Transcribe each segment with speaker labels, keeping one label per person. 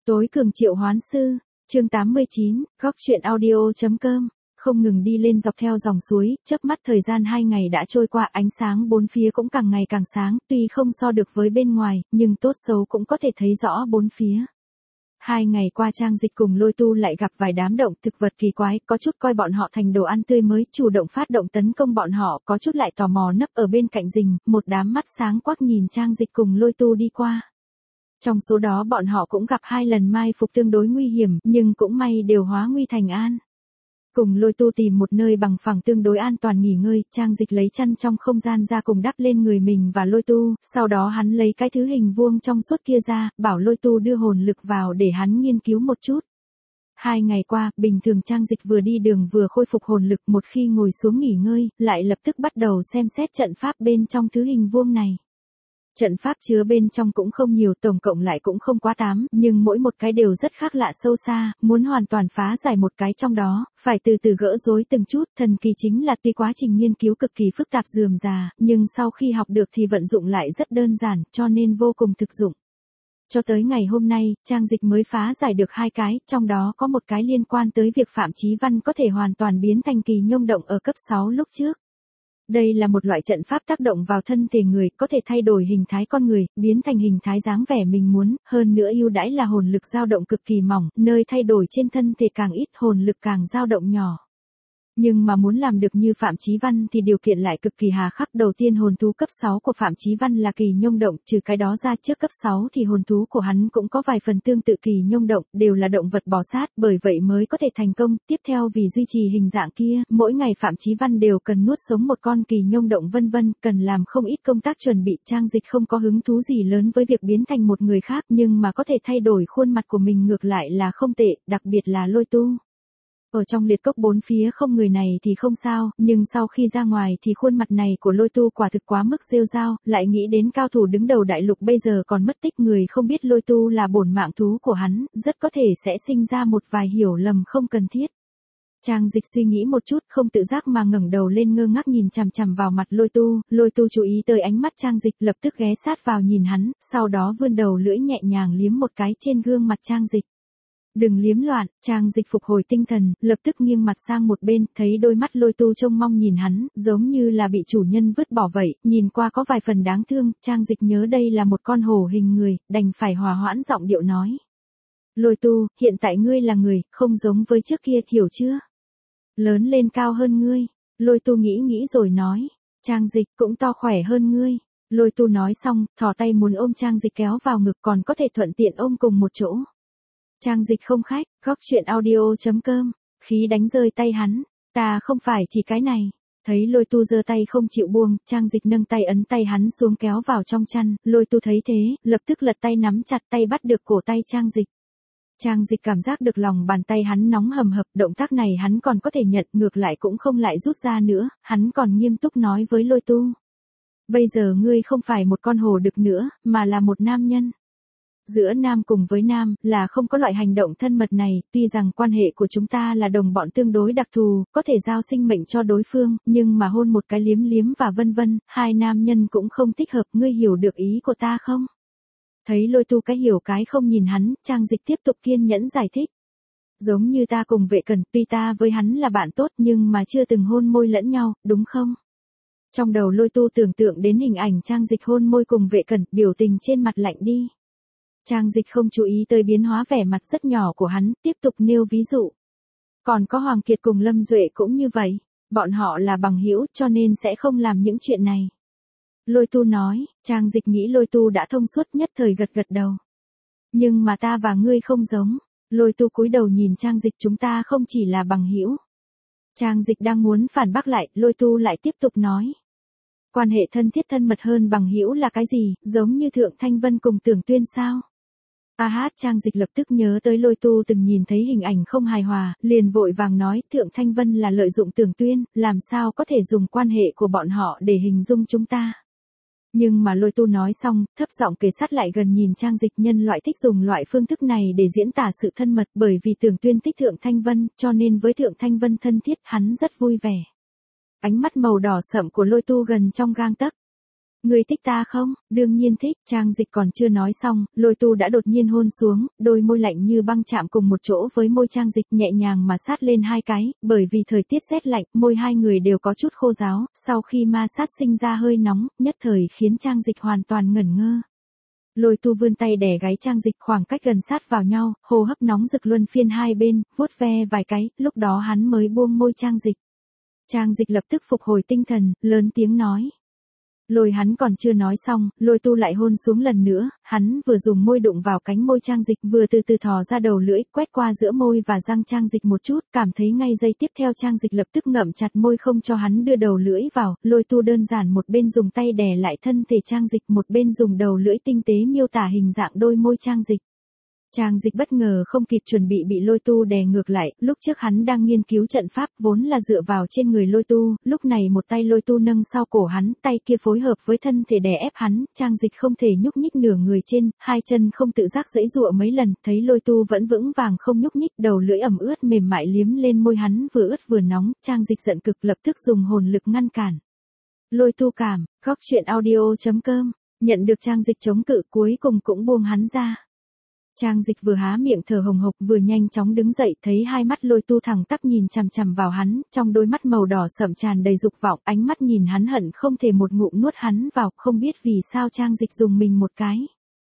Speaker 1: Tối cường triệu hoán sư, chương 89, góc truyện audio.com, không ngừng đi lên dọc theo dòng suối, chớp mắt thời gian 2 ngày đã trôi qua, ánh sáng bốn phía cũng càng ngày càng sáng, tuy không so được với bên ngoài, nhưng tốt xấu cũng có thể thấy rõ bốn phía. 2 ngày qua Trang Dịch cùng Lôi Tu lại gặp vài đám động thực vật kỳ quái, có chút coi bọn họ thành đồ ăn tươi mới, chủ động phát động tấn công bọn họ, có chút lại tò mò nấp ở bên cạnh rình, một đám mắt sáng quắc nhìn Trang Dịch cùng Lôi Tu đi qua. Trong số đó bọn họ cũng gặp 2 lần mai phục tương đối nguy hiểm, nhưng cũng may đều hóa nguy thành an. Cùng Lôi Tu tìm một nơi bằng phẳng tương đối an toàn nghỉ ngơi, Trang Dịch lấy chăn trong không gian ra cùng đắp lên người mình và Lôi Tu, sau đó hắn lấy cái thứ hình vuông trong suốt kia ra, bảo Lôi Tu đưa hồn lực vào để hắn nghiên cứu một chút. 2 ngày qua, bình thường Trang Dịch vừa đi đường vừa khôi phục hồn lực, một khi ngồi xuống nghỉ ngơi, lại lập tức bắt đầu xem xét trận pháp bên trong thứ hình vuông này. Trận pháp chứa bên trong cũng không nhiều, tổng cộng lại cũng không quá 8, nhưng mỗi một cái đều rất khác lạ sâu xa, muốn hoàn toàn phá giải một cái trong đó, phải từ từ gỡ rối từng chút, thần kỳ chính là tuy quá trình nghiên cứu cực kỳ phức tạp rườm rà, nhưng sau khi học được thì vận dụng lại rất đơn giản, cho nên vô cùng thực dụng. Cho tới ngày hôm nay, Trang Dịch mới phá giải được 2 cái, trong đó có một cái liên quan tới việc Phạm Chí Văn có thể hoàn toàn biến thành kỳ nhông động ở cấp 6 lúc trước. Đây là một loại trận pháp tác động vào thân thể người, có thể thay đổi hình thái con người, biến thành hình thái dáng vẻ mình muốn, hơn nữa ưu đãi là hồn lực dao động cực kỳ mỏng, nơi thay đổi trên thân thể càng ít, hồn lực càng dao động nhỏ. Nhưng mà muốn làm được như Phạm Chí Văn thì điều kiện lại cực kỳ hà khắc. Đầu tiên hồn thú cấp 6 của Phạm Chí Văn là kỳ nhông động, trừ cái đó ra trước cấp 6 thì hồn thú của hắn cũng có vài phần tương tự kỳ nhông động, đều là động vật bò sát, bởi vậy mới có thể thành công. Tiếp theo vì duy trì hình dạng kia, mỗi ngày Phạm Chí Văn đều cần nuốt sống một con kỳ nhông động vân vân, cần làm không ít công tác chuẩn bị. Trang Dịch không có hứng thú gì lớn với việc biến thành một người khác, nhưng mà có thể thay đổi khuôn mặt của mình ngược lại là không tệ, đặc biệt là Lôi Tu. Ở trong liệt cốc bốn phía không người này thì không sao, nhưng sau khi ra ngoài thì khuôn mặt này của Lôi Tu quả thực quá mức rêu rao, lại nghĩ đến cao thủ đứng đầu đại lục bây giờ còn mất tích, người không biết Lôi Tu là bổn mạng thú của hắn, rất có thể sẽ sinh ra một vài hiểu lầm không cần thiết. Trang Dịch suy nghĩ một chút, không tự giác mà ngẩng đầu lên ngơ ngác nhìn chằm chằm vào mặt Lôi Tu chú ý tới ánh mắt Trang Dịch, lập tức ghé sát vào nhìn hắn, sau đó vươn đầu lưỡi nhẹ nhàng liếm một cái trên gương mặt Trang Dịch. Đừng liếm loạn, Trang Dịch phục hồi tinh thần, lập tức nghiêng mặt sang một bên, thấy đôi mắt Lôi Tu trông mong nhìn hắn, giống như là bị chủ nhân vứt bỏ vậy, nhìn qua có vài phần đáng thương. Trang Dịch nhớ đây là một con hổ hình người, đành phải hòa hoãn giọng điệu nói. Lôi Tu, hiện tại ngươi là người, không giống với trước kia, hiểu chưa? Lớn lên cao hơn ngươi. Lôi Tu nghĩ nghĩ rồi nói. Trang Dịch cũng to khỏe hơn ngươi. Lôi Tu nói xong, thò tay muốn ôm Trang Dịch kéo vào ngực, còn có thể thuận tiện ôm cùng một chỗ. Trang Dịch không khách, góc truyện audio.com, khí đánh rơi tay hắn, ta không phải chỉ cái này. Thấy Lôi Tu giơ tay không chịu buông, Trang Dịch nâng tay ấn tay hắn xuống kéo vào trong chăn, Lôi Tu thấy thế, lập tức lật tay nắm chặt tay bắt được cổ tay Trang Dịch. Trang Dịch cảm giác được lòng bàn tay hắn nóng hầm hập, động tác này hắn còn có thể nhận, ngược lại cũng không lại rút ra nữa, hắn còn nghiêm túc nói với Lôi Tu. Bây giờ ngươi không phải một con hổ đực nữa, mà là một nam nhân. Giữa nam cùng với nam là không có loại hành động thân mật này, tuy rằng quan hệ của chúng ta là đồng bọn tương đối đặc thù, có thể giao sinh mệnh cho đối phương, nhưng mà hôn một cái liếm liếm và vân vân, 2 nam nhân cũng không thích hợp, ngươi hiểu được ý của ta không? Thấy Lôi Tu cái hiểu cái không nhìn hắn, Trang Dịch tiếp tục kiên nhẫn giải thích. Giống như ta cùng Vệ Cẩn, tuy ta với hắn là bạn tốt nhưng mà chưa từng hôn môi lẫn nhau, đúng không? Trong đầu Lôi Tu tưởng tượng đến hình ảnh Trang Dịch hôn môi cùng Vệ Cẩn, biểu tình trên mặt lạnh đi. Trang Dịch không chú ý tới biến hóa vẻ mặt rất nhỏ của hắn, tiếp tục nêu ví dụ. Còn có Hoàng Kiệt cùng Lâm Duệ cũng như vậy, bọn họ là bằng hữu cho nên sẽ không làm những chuyện này. Lôi Tu nói, Trang Dịch nghĩ Lôi Tu đã thông suốt, nhất thời gật gật đầu. Nhưng mà ta và ngươi không giống. Lôi Tu cúi đầu nhìn Trang Dịch, chúng ta không chỉ là bằng hữu. Trang Dịch đang muốn phản bác lại, Lôi Tu lại tiếp tục nói. Quan hệ thân thiết thân mật hơn bằng hữu là cái gì, giống như Thượng Thanh Vân cùng Tưởng Tuyên sao? Trang Dịch lập tức nhớ tới Lôi Tu từng nhìn thấy hình ảnh không hài hòa, liền vội vàng nói, Thượng Thanh Vân là lợi dụng Tưởng Tuyên, làm sao có thể dùng quan hệ của bọn họ để hình dung chúng ta. Nhưng mà Lôi Tu nói xong, thấp giọng kề sát lại gần nhìn Trang Dịch, nhân loại thích dùng loại phương thức này để diễn tả sự thân mật, bởi vì Tưởng Tuyên thích Thượng Thanh Vân, cho nên với Thượng Thanh Vân thân thiết, hắn rất vui vẻ. Ánh mắt màu đỏ sậm của Lôi Tu gần trong gang tấc. Ngươi thích ta không? Đương nhiên thích, Trang Dịch còn chưa nói xong, Lôi Tu đã đột nhiên hôn xuống, đôi môi lạnh như băng chạm cùng một chỗ với môi Trang Dịch nhẹ nhàng mà sát lên hai cái, bởi vì thời tiết rét lạnh, môi hai người đều có chút khô ráo, sau khi ma sát sinh ra hơi nóng, nhất thời khiến Trang Dịch hoàn toàn ngẩn ngơ. Lôi Tu vươn tay đè gáy Trang Dịch khoảng cách gần sát vào nhau, hô hấp nóng rực luân phiên hai bên, vuốt ve vài cái, lúc đó hắn mới buông môi Trang Dịch. Trang Dịch lập tức phục hồi tinh thần, lớn tiếng nói. Lôi hắn còn chưa nói xong, Lôi Tu lại hôn xuống lần nữa, hắn vừa dùng môi đụng vào cánh môi Trang Dịch vừa từ từ thò ra đầu lưỡi, quét qua giữa môi và răng Trang Dịch một chút, cảm thấy ngay giây tiếp theo Trang Dịch lập tức ngậm chặt môi không cho hắn đưa đầu lưỡi vào, Lôi Tu đơn giản một bên dùng tay đè lại thân thể Trang Dịch một bên dùng đầu lưỡi tinh tế miêu tả hình dạng đôi môi Trang Dịch. Trang Dịch bất ngờ không kịp chuẩn bị Lôi Tu đè ngược lại, lúc trước hắn đang nghiên cứu trận pháp vốn là dựa vào trên người Lôi Tu, lúc này một tay Lôi Tu nâng sau cổ hắn, tay kia phối hợp với thân thể đè ép hắn, Trang Dịch không thể nhúc nhích nửa người trên, hai chân không tự giác giãy giụa mấy lần, thấy Lôi Tu vẫn vững vàng không nhúc nhích, đầu lưỡi ẩm ướt mềm mại liếm lên môi hắn vừa ướt vừa nóng, Trang Dịch giận cực lập tức dùng hồn lực ngăn cản. Lôi Tu cảm, góc truyện audio.com, nhận được Trang Dịch chống cự cuối cùng cũng buông hắn ra. Trang Dịch vừa há miệng thở hồng hộc vừa nhanh chóng đứng dậy, thấy hai mắt Lôi Tu thẳng tắp nhìn chằm chằm vào hắn, trong đôi mắt màu đỏ sậm tràn đầy dục vọng, ánh mắt nhìn hắn hận không thể một ngụm nuốt hắn vào, không biết vì sao Trang Dịch dùng mình một cái.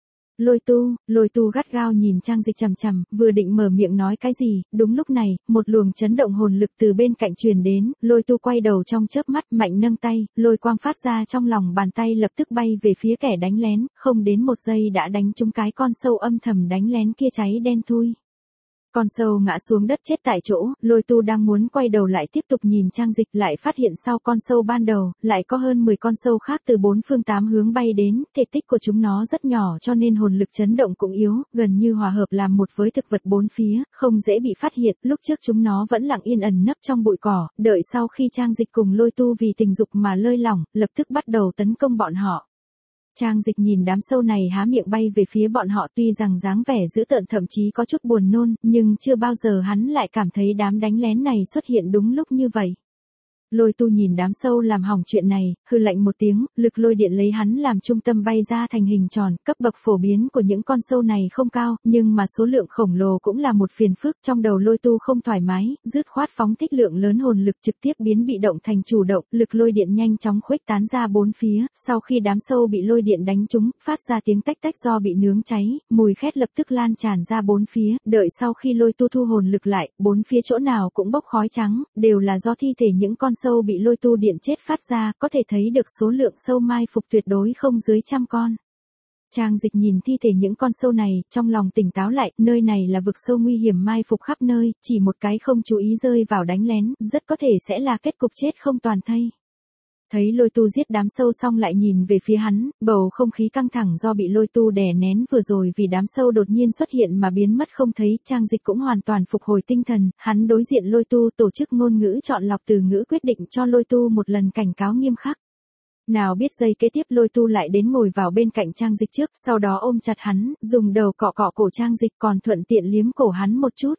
Speaker 1: Lôi Tu gắt gao nhìn Trang Dịch chằm chằm, vừa định mở miệng nói cái gì, đúng lúc này, một luồng chấn động hồn lực từ bên cạnh truyền đến, Lôi Tu quay đầu trong chớp mắt, mạnh nâng tay, lôi quang phát ra trong lòng bàn tay lập tức bay về phía kẻ đánh lén, không đến một giây đã đánh trúng cái con sâu âm thầm đánh lén kia cháy đen thui. Con sâu ngã xuống đất chết tại chỗ, Lôi Tu đang muốn quay đầu lại tiếp tục nhìn Trang Dịch lại phát hiện sau con sâu ban đầu, lại có hơn 10 con sâu khác từ bốn phương tám hướng bay đến, thể tích của chúng nó rất nhỏ cho nên hồn lực chấn động cũng yếu, gần như hòa hợp làm một với thực vật bốn phía, không dễ bị phát hiện, lúc trước chúng nó vẫn lặng yên ẩn nấp trong bụi cỏ, đợi sau khi Trang Dịch cùng Lôi Tu vì tình dục mà lơi lỏng, lập tức bắt đầu tấn công bọn họ. Trang Dịch nhìn đám sâu này há miệng bay về phía bọn họ tuy rằng dáng vẻ dữ tợn thậm chí có chút buồn nôn, nhưng chưa bao giờ hắn lại cảm thấy đám đánh lén này xuất hiện đúng lúc như vậy. Lôi Tu nhìn đám sâu làm hỏng chuyện này, hừ lạnh một tiếng, lực lôi điện lấy hắn làm trung tâm bay ra thành hình tròn, cấp bậc phổ biến của những con sâu này không cao, nhưng mà số lượng khổng lồ cũng là một phiền phức, trong đầu Lôi Tu không thoải mái, dứt khoát phóng thích lượng lớn hồn lực trực tiếp biến bị động thành chủ động, lực lôi điện nhanh chóng khuếch tán ra bốn phía, sau khi đám sâu bị lôi điện đánh trúng, phát ra tiếng tách tách do bị nướng cháy, mùi khét lập tức lan tràn ra bốn phía, đợi sau khi Lôi Tu thu hồn lực lại, bốn phía chỗ nào cũng bốc khói trắng, đều là do thi thể những con sâu bị Lôi Tu điện chết phát ra, có thể thấy được số lượng sâu mai phục tuyệt đối không dưới 100 con. Trang Dịch nhìn thi thể những con sâu này, trong lòng tỉnh táo lại, nơi này là vực sâu nguy hiểm mai phục khắp nơi, chỉ một cái không chú ý rơi vào đánh lén, rất có thể sẽ là kết cục chết không toàn thây. Thấy Lôi Tu giết đám sâu xong lại nhìn về phía hắn, bầu không khí căng thẳng do bị Lôi Tu đè nén vừa rồi vì đám sâu đột nhiên xuất hiện mà biến mất không thấy, Trang Dịch cũng hoàn toàn phục hồi tinh thần, hắn đối diện Lôi Tu tổ chức ngôn ngữ chọn lọc từ ngữ quyết định cho Lôi Tu một lần cảnh cáo nghiêm khắc. Nào biết giây kế tiếp Lôi Tu lại đến ngồi vào bên cạnh Trang Dịch trước, sau đó ôm chặt hắn, dùng đầu cọ cọ cổ Trang Dịch còn thuận tiện liếm cổ hắn một chút.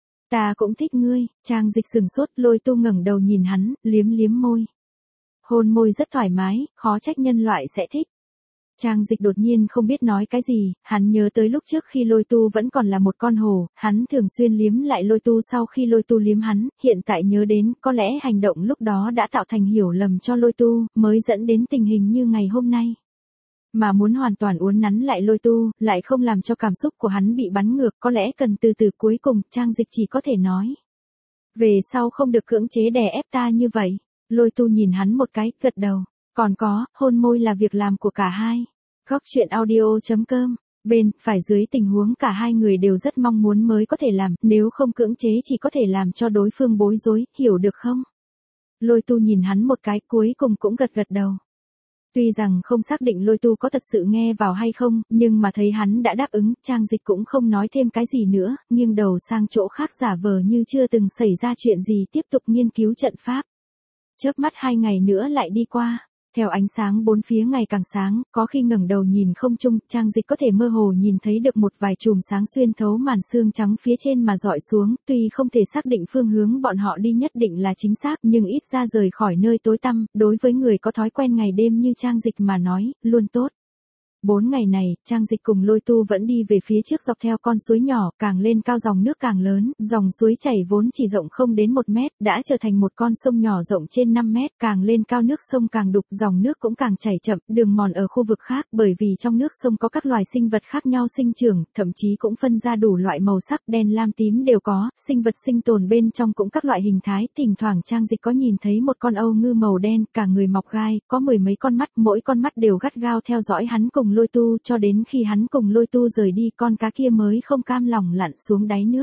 Speaker 1: Ta cũng thích ngươi, Trang Dịch sừng sốt, Lôi Tu ngẩng đầu nhìn hắn, liếm môi. Hôn môi rất thoải mái, khó trách nhân loại sẽ thích. Trang Dịch đột nhiên không biết nói cái gì, hắn nhớ tới lúc trước khi Lôi Tu vẫn còn là một con hổ, hắn thường xuyên liếm lại Lôi Tu sau khi Lôi Tu liếm hắn, hiện tại nhớ đến, có lẽ hành động lúc đó đã tạo thành hiểu lầm cho Lôi Tu, mới dẫn đến tình hình như ngày hôm nay. Mà muốn hoàn toàn uốn nắn lại Lôi Tu, lại không làm cho cảm xúc của hắn bị bắn ngược, có lẽ cần từ từ cuối cùng, Trang Dịch chỉ có thể nói. Về sau không được cưỡng chế đè ép ta như vậy. Lôi Tu nhìn hắn một cái, gật đầu. Còn có, hôn môi là việc làm của cả hai. Góc truyện audio.com. Bên, phải dưới tình huống cả hai người đều rất mong muốn mới có thể làm, nếu không cưỡng chế chỉ có thể làm cho đối phương bối rối, hiểu được không? Lôi Tu nhìn hắn một cái, cuối cùng cũng gật đầu. Tuy rằng không xác định Lôi Tu có thật sự nghe vào hay không, nhưng mà thấy hắn đã đáp ứng, Trang Dịch cũng không nói thêm cái gì nữa, nghiêng đầu sang chỗ khác giả vờ như chưa từng xảy ra chuyện gì tiếp tục nghiên cứu trận pháp. Chớp mắt 2 ngày nữa lại đi qua. Theo ánh sáng bốn phía ngày càng sáng, có khi ngẩng đầu nhìn không trung, Trang Dịch có thể mơ hồ nhìn thấy được một vài chùm sáng xuyên thấu màn sương trắng phía trên mà dọi xuống, tuy không thể xác định phương hướng bọn họ đi nhất định là chính xác, nhưng ít ra rời khỏi nơi tối tăm, đối với người có thói quen ngày đêm như Trang Dịch mà nói, luôn tốt. 4 ngày này, Trang Dịch cùng Lôi Tu vẫn đi về phía trước dọc theo con suối nhỏ, càng lên cao dòng nước càng lớn, dòng suối chảy vốn chỉ rộng không đến 1 mét, đã trở thành một con sông nhỏ rộng trên 5 mét, càng lên cao nước sông càng đục, dòng nước cũng càng chảy chậm, đường mòn ở khu vực khác, bởi vì trong nước sông có các loài sinh vật khác nhau sinh trưởng, thậm chí cũng phân ra đủ loại màu sắc, đen lam tím đều có, sinh vật sinh tồn bên trong cũng các loại hình thái, thỉnh thoảng Trang Dịch có nhìn thấy một con âu ngư màu đen, cả người mọc gai, có 10 mấy con mắt, mỗi con mắt đều gắt gao theo dõi hắn cùng Lôi Tu, cho đến khi hắn cùng Lôi Tu rời đi, con cá kia mới không cam lòng lặn xuống đáy nước.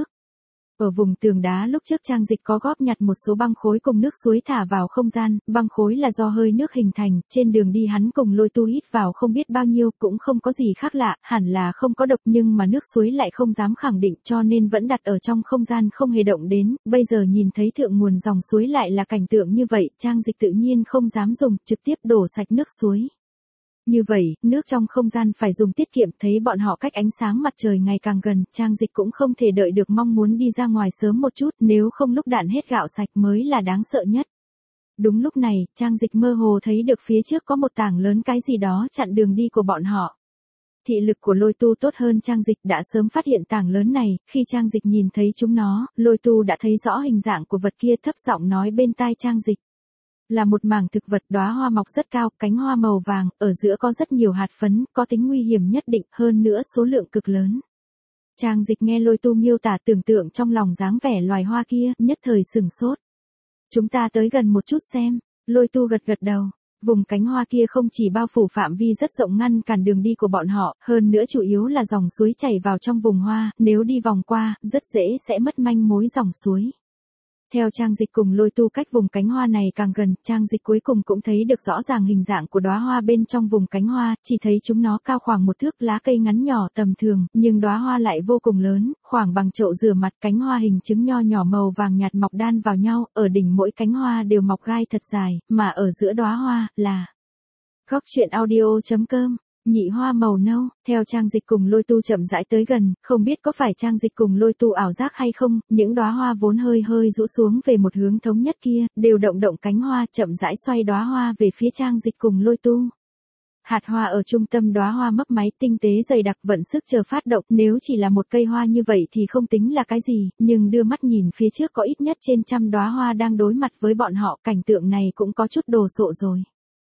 Speaker 1: Ở vùng tường đá lúc trước Trang Dịch có góp nhặt một số băng khối cùng nước suối thả vào không gian, băng khối là do hơi nước hình thành, trên đường đi hắn cùng Lôi Tu hít vào không biết bao nhiêu, cũng không có gì khác lạ, hẳn là không có độc, nhưng mà nước suối lại không dám khẳng định, cho nên vẫn đặt ở trong không gian không hề động đến, bây giờ nhìn thấy thượng nguồn dòng suối lại là cảnh tượng như vậy, Trang Dịch tự nhiên không dám dùng, trực tiếp đổ sạch nước suối. Như vậy, nước trong không gian phải dùng tiết kiệm, thấy bọn họ cách ánh sáng mặt trời ngày càng gần, Trang Dịch cũng không thể đợi được, mong muốn đi ra ngoài sớm một chút, nếu không lúc đạn hết gạo sạch mới là đáng sợ nhất. Đúng lúc này, Trang Dịch mơ hồ thấy được phía trước có một tảng lớn cái gì đó chặn đường đi của bọn họ. Thị lực của Lôi Tu tốt hơn Trang Dịch, đã sớm phát hiện tảng lớn này, khi Trang Dịch nhìn thấy chúng nó, Lôi Tu đã thấy rõ hình dạng của vật kia, thấp giọng nói bên tai Trang Dịch. Là một mảng thực vật, đóa hoa mọc rất cao, cánh hoa màu vàng, ở giữa có rất nhiều hạt phấn, có tính nguy hiểm nhất định, hơn nữa số lượng cực lớn. Trang Dịch nghe Lôi Tu miêu tả, tưởng tượng trong lòng dáng vẻ loài hoa kia, nhất thời sửng sốt. Chúng ta tới gần một chút xem. Lôi Tu gật gật đầu. Vùng cánh hoa kia không chỉ bao phủ phạm vi rất rộng ngăn cản đường đi của bọn họ, hơn nữa chủ yếu là dòng suối chảy vào trong vùng hoa, nếu đi vòng qua, rất dễ sẽ mất manh mối dòng suối. Theo Trang Dịch cùng Lôi Tu cách vùng cánh hoa này càng gần, Trang Dịch cuối cùng cũng thấy được rõ ràng hình dạng của đóa hoa bên trong vùng cánh hoa, chỉ thấy chúng nó cao khoảng 1 thước, lá cây ngắn nhỏ tầm thường, nhưng đóa hoa lại vô cùng lớn, khoảng bằng chậu rửa mặt, cánh hoa hình trứng nho nhỏ màu vàng nhạt mọc đan vào nhau, ở đỉnh mỗi cánh hoa đều mọc gai thật dài, mà ở giữa đóa hoa là Góc truyện audio.com. Nhị hoa màu nâu, theo Trang Dịch cùng Lôi Tu chậm rãi tới gần, không biết có phải Trang Dịch cùng Lôi Tu ảo giác hay không, những đóa hoa vốn hơi hơi rũ xuống về một hướng thống nhất kia, đều động động cánh hoa, chậm rãi xoay đóa hoa về phía Trang Dịch cùng Lôi Tu. Hạt hoa ở trung tâm đóa hoa mấp máy, tinh tế dày đặc, vận sức chờ phát động, nếu chỉ là một cây hoa như vậy thì không tính là cái gì, nhưng đưa mắt nhìn phía trước có ít nhất trên 100 đóa hoa đang đối mặt với bọn họ, cảnh tượng này cũng có chút đồ sộ rồi.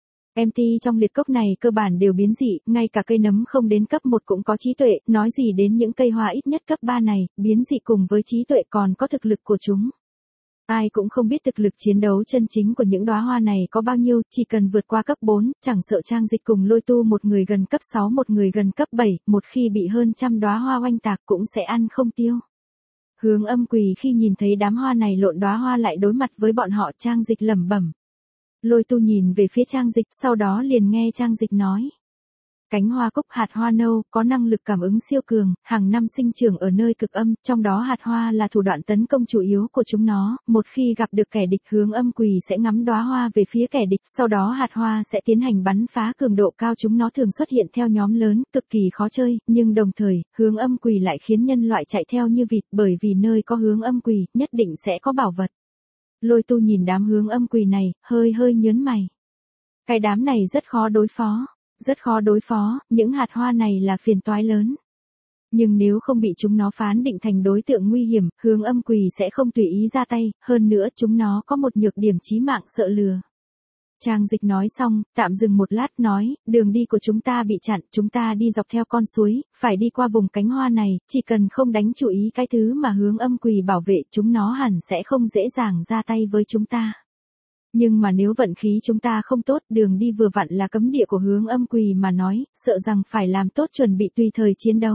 Speaker 1: MT trong liệt cốc này cơ bản đều biến dị, ngay cả cây nấm không đến cấp 1 cũng có trí tuệ, nói gì đến những cây hoa ít nhất cấp 3 này, biến dị cùng với trí tuệ còn có thực lực của chúng. Ai cũng không biết thực lực chiến đấu chân chính của những đóa hoa này có bao nhiêu, chỉ cần vượt qua cấp 4, chẳng sợ Trang Dịch cùng Lôi Tu một người gần cấp 6 một người gần cấp 7, một khi bị hơn 100 đóa hoa oanh tạc cũng sẽ ăn không tiêu. Hướng Âm Quỳ khi nhìn thấy đám hoa này lộn đóa hoa lại đối mặt với bọn họ, Trang Dịch lẩm bẩm. Lôi Tu nhìn về phía Trang Dịch, sau đó liền nghe Trang Dịch nói. Cánh hoa cúc hạt hoa nâu, có năng lực cảm ứng siêu cường, hàng năm sinh trưởng ở nơi cực âm, trong đó hạt hoa là thủ đoạn tấn công chủ yếu của chúng nó, một khi gặp được kẻ địch Hướng Âm Quỳ sẽ ngắm đóa hoa về phía kẻ địch, sau đó hạt hoa sẽ tiến hành bắn phá, cường độ cao, chúng nó thường xuất hiện theo nhóm lớn, cực kỳ khó chơi, nhưng đồng thời, Hướng Âm Quỳ lại khiến nhân loại chạy theo như vịt, bởi vì nơi có Hướng Âm Quỳ, nhất định sẽ có bảo vật. Lôi Tu nhìn đám Hướng Âm Quỳ này, hơi hơi nhớn mày. Cái đám này rất khó đối phó. Rất khó đối phó, những hạt hoa này là phiền toái lớn. Nhưng nếu không bị chúng nó phán định thành đối tượng nguy hiểm, Hướng Âm Quỳ sẽ không tùy ý ra tay, hơn nữa chúng nó có một nhược điểm chí mạng, sợ lừa. Trang Dịch nói xong, tạm dừng một lát nói, đường đi của chúng ta bị chặn, chúng ta đi dọc theo con suối, phải đi qua vùng cánh hoa này, chỉ cần không đánh chú ý cái thứ mà Hướng Âm Quỳ bảo vệ, chúng nó hẳn sẽ không dễ dàng ra tay với chúng ta. Nhưng mà nếu vận khí chúng ta không tốt, đường đi vừa vặn là cấm địa của Hướng Âm Quỳ mà nói, sợ rằng phải làm tốt chuẩn bị tùy thời chiến đấu.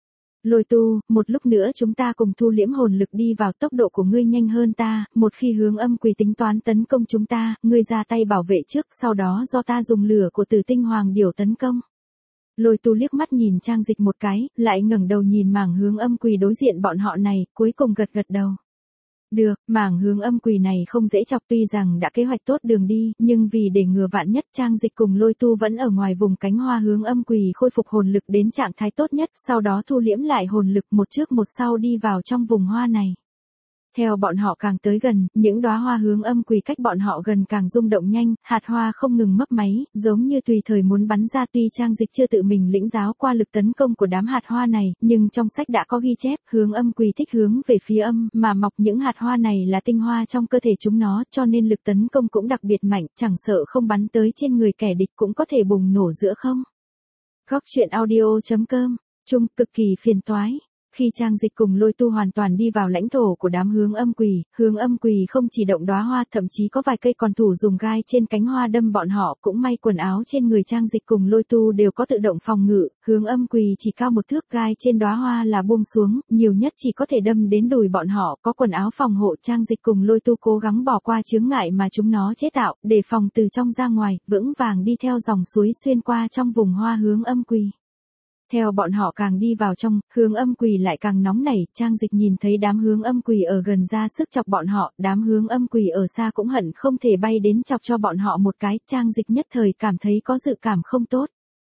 Speaker 1: Lôi Tu, một lúc nữa chúng ta cùng thu liễm hồn lực đi vào, tốc độ của ngươi nhanh hơn ta, một khi Hướng Âm Quỳ tính toán tấn công chúng ta, ngươi ra tay bảo vệ trước, sau đó do ta dùng lửa của Tử Tinh Hoàng Điểu tấn công. Lôi Tu liếc mắt nhìn Trang Dịch một cái, lại ngẩng đầu nhìn mảng Hướng Âm Quỳ đối diện bọn họ này, cuối cùng gật gật đầu. Được, mảng hướng âm quỷ này không dễ chọc, tuy rằng đã kế hoạch tốt đường đi, nhưng vì để ngừa vạn nhất, Trang Dịch cùng Lôi Tu vẫn ở ngoài vùng cánh hoa hướng âm quỷ khôi phục hồn lực đến trạng thái tốt nhất, sau đó thu liễm lại hồn lực một trước một sau đi vào trong vùng hoa này. Theo bọn họ càng tới gần, những đóa hoa hướng âm quỷ cách bọn họ gần càng rung động nhanh, hạt hoa không ngừng mấp máy, giống như tùy thời muốn bắn ra. Tuy Trang Dịch chưa tự mình lĩnh giáo qua lực tấn công của đám hạt hoa này, nhưng trong sách đã có ghi chép, hướng âm quỷ thích hướng về phía âm, mà mọc những hạt hoa này là tinh hoa trong cơ thể chúng nó, cho nên lực tấn công cũng đặc biệt mạnh, chẳng sợ không bắn tới trên người kẻ địch cũng có thể bùng nổ giữa không. Góc truyện audio.com, chung cực kỳ phiền toái. Khi Trang Dịch cùng Lôi Tu hoàn toàn đi vào lãnh thổ của đám hướng âm quỷ không chỉ động đóa hoa, thậm chí có vài cây còn thủ dùng gai trên cánh hoa đâm bọn họ. Cũng may quần áo trên người Trang Dịch cùng Lôi Tu đều có tự động phòng ngự, hướng âm quỷ chỉ cao 1 thước, gai trên đóa hoa là buông xuống, nhiều nhất chỉ có thể đâm đến đùi bọn họ. Có quần áo phòng hộ, Trang Dịch cùng Lôi Tu cố gắng bỏ qua chướng ngại mà chúng nó chế tạo, để phòng từ trong ra ngoài, vững vàng đi theo dòng suối xuyên qua trong vùng hoa hướng âm quỷ. Theo bọn họ càng đi vào trong, hướng âm quỷ lại càng nóng nảy. Trang Dịch nhìn thấy đám hướng âm quỷ ở gần ra sức chọc bọn họ, đám hướng âm quỷ ở xa cũng hận không thể bay đến chọc cho bọn họ một cái. Trang Dịch nhất thời cảm thấy có dự cảm không tốt.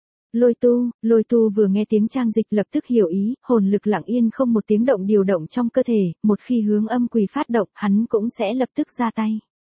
Speaker 1: Lôi Tu vừa nghe tiếng Trang Dịch lập tức hiểu ý, hồn lực lặng yên không một tiếng động điều động trong cơ thể, một khi hướng âm quỷ phát động, hắn cũng sẽ lập tức ra tay.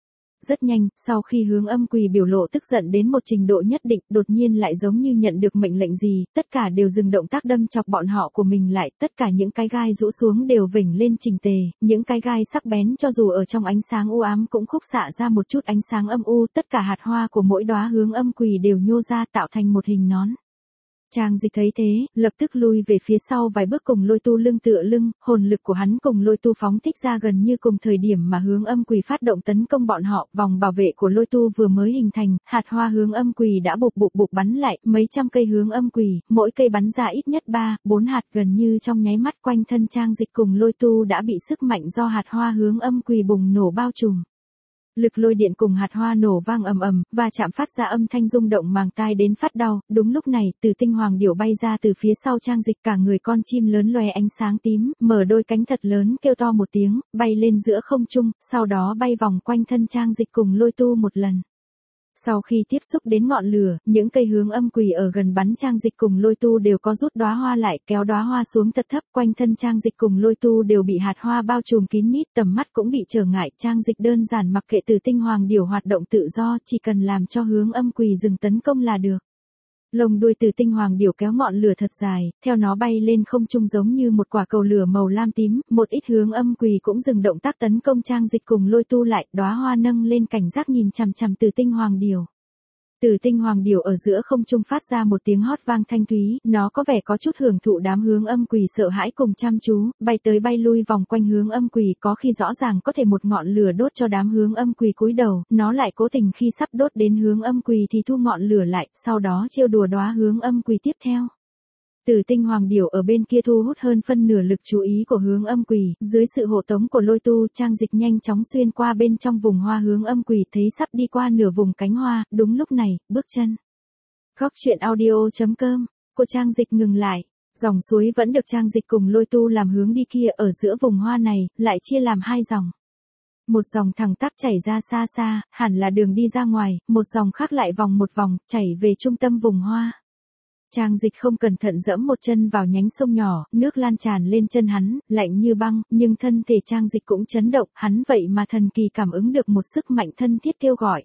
Speaker 1: Rất nhanh, sau khi hướng âm quỷ biểu lộ tức giận đến một trình độ nhất định, đột nhiên lại giống như nhận được mệnh lệnh gì, tất cả đều dừng động tác đâm chọc bọn họ của mình lại, tất cả những cái gai rũ xuống đều vểnh lên chỉnh tề, những cái gai sắc bén cho dù ở trong ánh sáng u ám cũng khúc xạ ra một chút ánh sáng âm u, tất cả hạt hoa của mỗi đóa hướng âm quỷ đều nhô ra tạo thành một hình nón. Trang Dịch thấy thế, lập tức lui về phía sau vài bước cùng Lôi Tu lưng tựa lưng, hồn lực của hắn cùng Lôi Tu phóng thích ra gần như cùng thời điểm mà hướng âm quỷ phát động tấn công bọn họ. Vòng bảo vệ của Lôi Tu vừa mới hình thành, hạt hoa hướng âm quỷ đã bục bắn lại, mấy trăm cây hướng âm quỷ, mỗi cây bắn ra ít nhất 3-4 hạt, gần như trong nháy mắt quanh thân Trang Dịch cùng Lôi Tu đã bị sức mạnh do hạt hoa hướng âm quỷ bùng nổ bao trùm. Lực lôi điện cùng hạt hoa nổ vang ầm ầm, và chạm phát ra âm thanh rung động màng tai đến phát đau. Đúng lúc này, Tử Tinh Hoàng Điểu bay ra từ phía sau Trang Dịch, cả người con chim lớn lóe ánh sáng tím, mở đôi cánh thật lớn, kêu to một tiếng, bay lên giữa không trung, sau đó bay vòng quanh thân Trang Dịch cùng Lôi Tu một lần. Sau khi tiếp xúc đến ngọn lửa, những cây hướng âm quỷ ở gần bắn Trang Dịch cùng Lôi Tu đều có rút đóa hoa lại, kéo đóa hoa xuống thật thấp, quanh thân Trang Dịch cùng Lôi Tu đều bị hạt hoa bao trùm kín mít, tầm mắt cũng bị trở ngại. Trang Dịch đơn giản mặc kệ Tử Tinh Hoàng Điểu hoạt động tự do, chỉ cần làm cho hướng âm quỷ dừng tấn công là được. Lông đuôi Tử Tinh Hoàng Điểu kéo ngọn lửa thật dài, theo nó bay lên không trung giống như một quả cầu lửa màu lam tím, một ít hướng âm quỷ cũng dừng động tác tấn công Trang Dịch cùng Lôi Tu lại, đóa hoa nâng lên cảnh giác nhìn chằm chằm Tử Tinh Hoàng Điểu. Tử Tinh Hoàng Điểu ở giữa không trung phát ra một tiếng hót vang thanh thúy, nó có vẻ có chút hưởng thụ đám hướng âm quỷ sợ hãi cùng chăm chú, bay tới bay lui vòng quanh hướng âm quỷ, có khi rõ ràng có thể một ngọn lửa đốt cho đám hướng âm quỷ cúi đầu, nó lại cố tình khi sắp đốt đến hướng âm quỷ thì thu ngọn lửa lại, sau đó trêu đùa đóa hướng âm quỷ tiếp theo. Tử Tinh Hoàng Điểu ở bên kia thu hút hơn phân nửa lực chú ý của hướng âm quỷ, dưới sự hộ tống của Lôi Tu, Trang Dịch nhanh chóng xuyên qua bên trong vùng hoa hướng âm quỷ, thấy sắp đi qua nửa vùng cánh hoa, đúng lúc này, bước chân. Góc truyện audio.com, của Trang Dịch ngừng lại, dòng suối vẫn được Trang Dịch cùng Lôi Tu làm hướng đi kia, ở giữa vùng hoa này, lại chia làm 2 dòng. Một dòng thẳng tắp chảy ra xa xa, hẳn là đường đi ra ngoài, một dòng khác lại vòng một vòng, chảy về trung tâm vùng hoa. Trang Dịch không cẩn thận dẫm một chân vào nhánh sông nhỏ, nước lan tràn lên chân hắn, lạnh như băng, nhưng thân thể Trang Dịch cũng chấn động, hắn vậy mà thần kỳ cảm ứng được một sức mạnh thân thiết kêu gọi.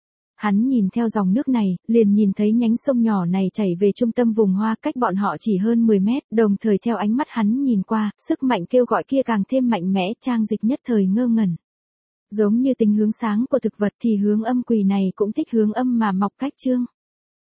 Speaker 1: Hắn nhìn theo dòng nước này, liền nhìn thấy nhánh sông nhỏ này chảy về trung tâm vùng hoa, cách bọn họ chỉ hơn 10 mét, đồng thời theo ánh mắt hắn nhìn qua, sức mạnh kêu gọi kia càng thêm mạnh mẽ. Trang Dịch nhất thời ngơ ngẩn. Giống như tính hướng sáng của thực vật thì hướng âm quỷ này cũng thích hướng âm mà mọc cách trương.